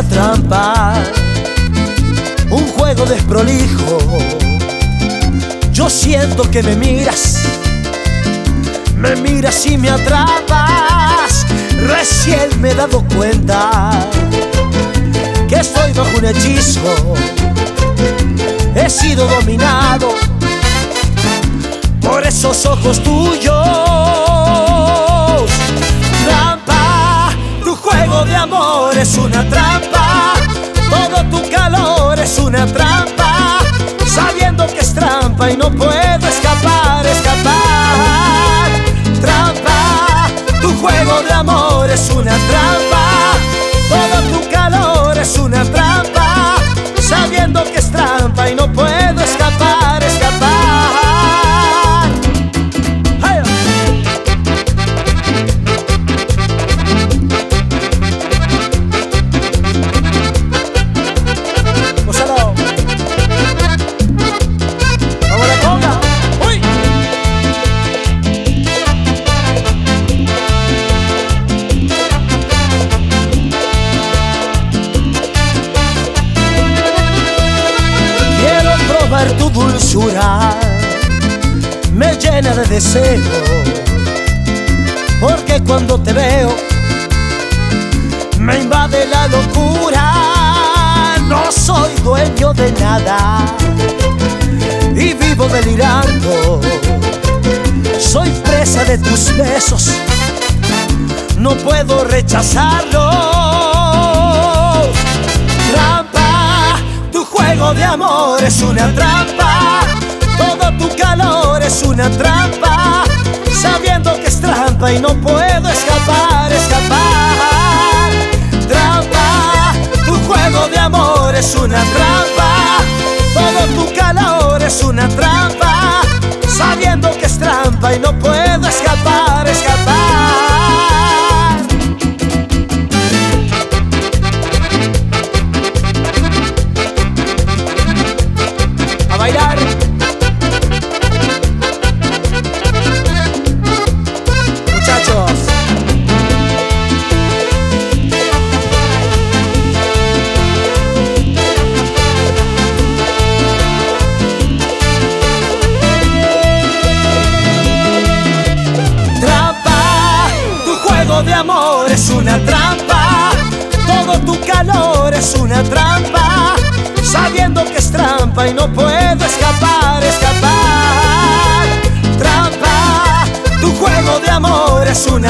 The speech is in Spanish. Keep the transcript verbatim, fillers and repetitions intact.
trampa, un juego desprolijo. Yo siento que me miras, me miras y me atrapas. Recién me he dado cuenta que estoy bajo un hechizo. He sido dominado por esos ojos tuyos. Trampa, tu juego de amor es una trampa. Todo tu calor es una trampa. Sabiendo que es trampa y no puedo escapar, escapar. Trampa, tu juego de amor es una trampa. Todo tu calor es una trampa. Sabiendo que es trampa y no puedo escapar, escapar. ¡Hey! Gózalo. ¡Vamos a la conga! ¡Uy! Quiero probar tu dulzura, me llena de deseo, porque cuando te veo me invade la locura. No soy dueño de nada y vivo delirando. Soy presa de tus besos, no puedo rechazarlos. Trampa, tu juego de amor es una trampa. Todo tu calor es una trampa. Sabiendo que es trampa y no puedo escapar, escapar. Trampa, tu juego de amor es una trampa. Todo tu calor es una trampa. Sabiendo que es trampa y no puedo escapar, escapar. A bailar. Muchachos. De amor es una trampa. Todo tu calor es una trampa. Sabiendo que es trampa y no puedo escapar, escapar. Trampa, tu juego de amor es una